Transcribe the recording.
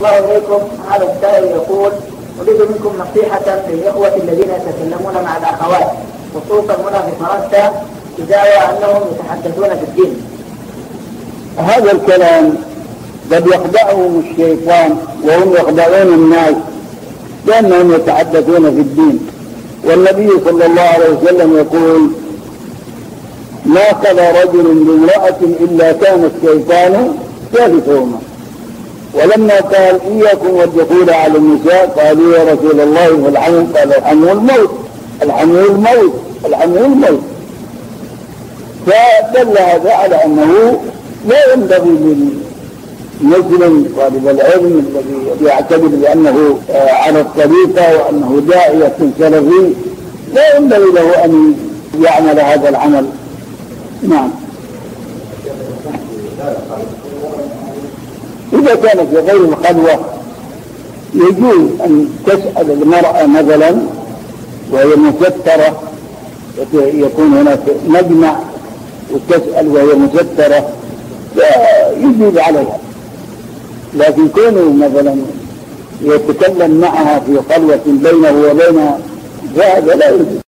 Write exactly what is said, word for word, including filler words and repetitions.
الله إليكم. هذا السائل يقول: أريد منكم نصيحة للإخوة الذين يتكلمون مع الأخوات خصوصا هنا في فرنسا إزاء أنهم يتحدثون في الدين. هذا الكلام قد يخدعهم الشيطان وهم يخدعون الناس لأنهم يتحدثون في الدين، والنبي صلى الله عليه وسلم يقول: ما خلا رجل بامرأة إلا كان الشيطان ثالثهما. ولما قال: إياكم والدخول على النساء، قالوا: يا رسول الله فالحمل؟ قال: الحمل الموت، الحمل الموت، الحمل الموت. فدل هذا على أنه لا ينبغي للمسلم طالب العلم الذي يعتبر بأنه على الطريقة وأنه داعية سلفي، لا ينبغي له أن يعمل هذا العمل. نعم. إذا كانت في غير الخلوة يجوز أن تسأل المرأة مثلا وهي مسترة، يكون هناك مجمع وتسأل وهي مسترة يجيب عليها، لكن كونه مثلا يتكلم معها في خلوة بينه وبينها فهذا لا يجوز.